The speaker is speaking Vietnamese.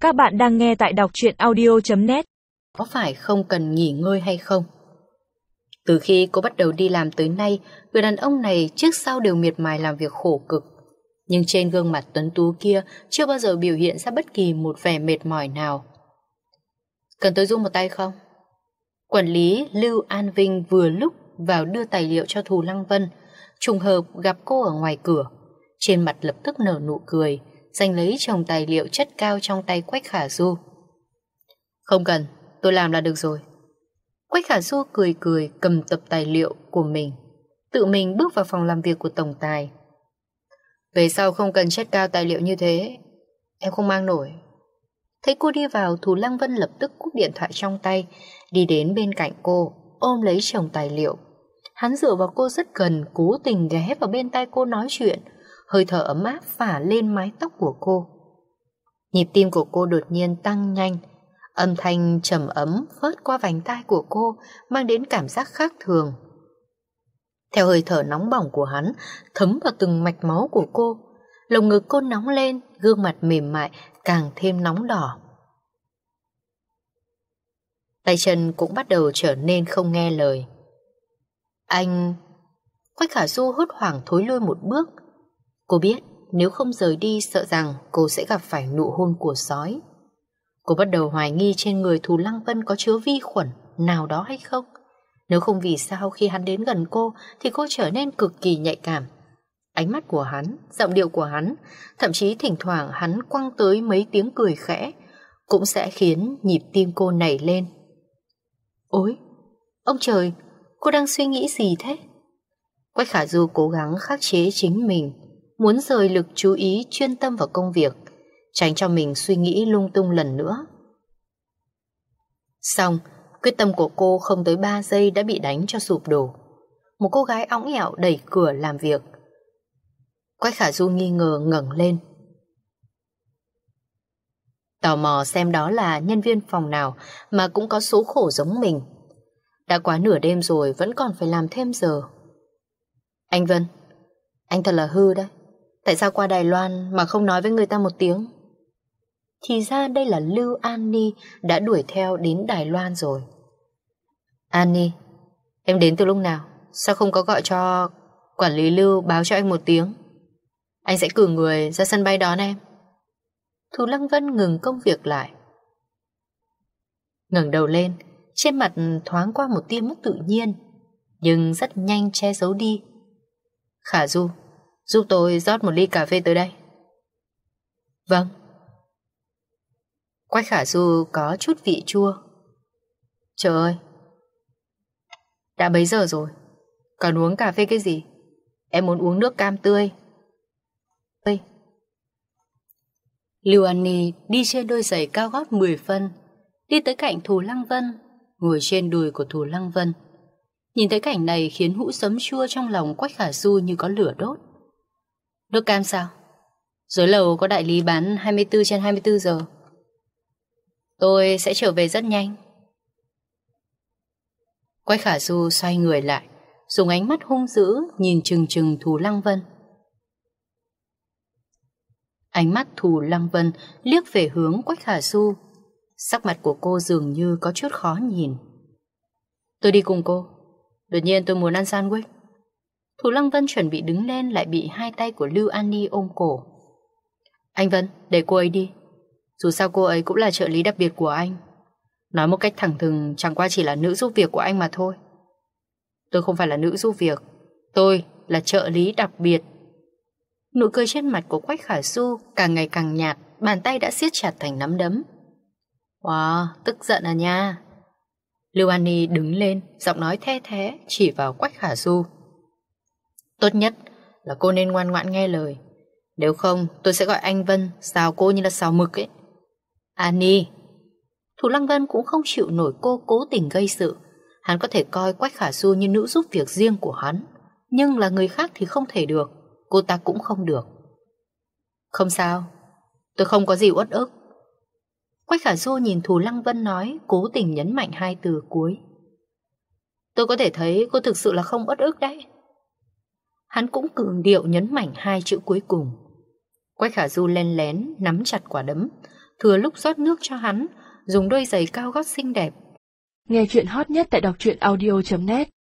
Các bạn đang nghe tại đọc truyện audio.net. Có phải không cần nghỉ ngơi hay không? Từ khi cô bắt đầu đi làm tới nay, người đàn ông này trước sau đều miệt mài làm việc khổ cực. Nhưng trên gương mặt tuấn tú kia chưa bao giờ biểu hiện ra bất kỳ một vẻ mệt mỏi nào. Cần tôi giúp một tay không? Quản lý Lưu An Vinh vừa lúc vào đưa tài liệu cho Thù Lăng Vân, trùng hợp gặp cô ở ngoài cửa. Trên mặt lập tức nở nụ cười, giành lấy chồng tài liệu chất cao trong tay Quách Khả Du. Không cần, tôi làm là được rồi. Quách Khả Du cười cười cầm tập tài liệu của mình, tự mình bước vào phòng làm việc của tổng tài. Về sau không cần chất cao tài liệu như thế, em không mang nổi. Thấy cô đi vào, Thù Lăng Vân lập tức cúp điện thoại trong tay, đi đến bên cạnh cô, ôm lấy chồng tài liệu. Hắn dựa vào cô rất gần, cố tình ghé vào bên tai cô nói chuyện, hơi thở ấm áp phả lên mái tóc của cô. Nhịp tim của cô đột nhiên tăng nhanh, âm thanh trầm ấm phớt qua vành tai của cô, mang đến cảm giác khác thường. Theo hơi thở nóng bỏng của hắn thấm vào từng mạch máu của cô, lồng ngực cô nóng lên, gương mặt mềm mại càng thêm nóng đỏ. Tay chân cũng bắt đầu trở nên không nghe lời. Anh... Quách Khả Du hốt hoảng thối lui một bước. Cô biết nếu không rời đi sợ rằng cô sẽ gặp phải nụ hôn của sói. Cô bắt đầu hoài nghi trên người Thù Lăng Vân có chứa vi khuẩn nào đó hay không. Nếu không, vì sao khi hắn đến gần cô thì cô trở nên cực kỳ nhạy cảm. Ánh mắt của hắn, giọng điệu của hắn, thậm chí thỉnh thoảng hắn quăng tới mấy tiếng cười khẽ, cũng sẽ khiến nhịp tim cô nảy lên. Ôi, ông trời, cô đang suy nghĩ gì thế? Quách Khả Du cố gắng khắc chế chính mình, muốn rời lực chú ý chuyên tâm vào công việc, tránh cho mình suy nghĩ lung tung lần nữa. Xong, quyết tâm của cô không tới 3 giây đã bị đánh cho sụp đổ. Một cô gái õng ẻo đẩy cửa làm việc. Quách Khả Du nghi ngờ ngẩng lên, tò mò xem đó là nhân viên phòng nào mà cũng có số khổ giống mình. Đã quá nửa đêm rồi vẫn còn phải làm thêm giờ. Anh Vân, anh thật là hư đấy. Tại sao qua Đài Loan mà không nói với người ta một tiếng? Thì ra đây là Lưu An Ni đã đuổi theo đến Đài Loan rồi. An Ni, em đến từ lúc nào? Sao không có gọi cho quản lý Lưu báo cho anh một tiếng? Anh sẽ cử người ra sân bay đón em. Thù Lăng Vân ngừng công việc lại, ngẩng đầu lên, trên mặt thoáng qua một tia mất tự nhiên, nhưng rất nhanh che giấu đi. Khả Du, giúp tôi rót một ly cà phê tới đây. Vâng. Quách Khả Du có chút vị chua. Trời ơi, đã mấy giờ rồi, còn uống cà phê cái gì? Em muốn uống nước cam tươi. Lưu An Ni đi trên đôi giày cao gót 10 phân, đi tới cạnh Thù Lăng Vân, ngồi trên đùi của Thù Lăng Vân. Nhìn thấy cảnh này khiến hũ sấm chua trong lòng Quách Khả Du như có lửa đốt. Nước cam sao? Dưới lầu có đại lý bán 24/24 giờ. Tôi sẽ trở về rất nhanh. Quách Khả Du xoay người lại, dùng ánh mắt hung dữ nhìn chừng chừng Thù Lăng Vân. Ánh mắt Thù Lăng Vân liếc về hướng Quách Khả Du, sắc mặt của cô dường như có chút khó nhìn. Tôi đi cùng cô. Đột nhiên tôi muốn ăn sandwich. Thù Lăng Vân chuẩn bị đứng lên lại bị hai tay của Lưu An Ni ôm cổ. Anh Vân, để cô ấy đi. Dù sao cô ấy cũng là trợ lý đặc biệt của anh. Nói một cách thẳng thừng, chẳng qua chỉ là nữ giúp việc của anh mà thôi. Tôi không phải là nữ giúp việc, tôi là trợ lý đặc biệt. Nụ cười trên mặt của Quách Khả Du càng ngày càng nhạt, bàn tay đã siết chặt thành nắm đấm. Wow, tức giận à nha. Lưu An Ni đứng lên, giọng nói the thé chỉ vào Quách Khả Du. Tốt nhất là cô nên ngoan ngoãn nghe lời, nếu không tôi sẽ gọi anh Vân xào cô như là xào mực ấy. An Ni. Thù Lăng Vân cũng không chịu nổi cô cố tình gây sự. Hắn có thể coi Quách Khả Du như nữ giúp việc riêng của hắn, nhưng là người khác thì không thể được. Cô ta cũng không được. Không sao, tôi không có gì uất ức. Quách Khả Du nhìn Thù Lăng Vân nói, cố tình nhấn mạnh hai từ cuối. Tôi có thể thấy cô thực sự là không uất ức đấy. Hắn cũng cường điệu nhấn mạnh hai chữ cuối cùng. Quách Khả Du len lén nắm chặt quả đấm, thừa lúc rót nước cho hắn, dùng đôi giày cao gót xinh đẹp. Nghe chuyện hot nhất tại đọc truyện audio.net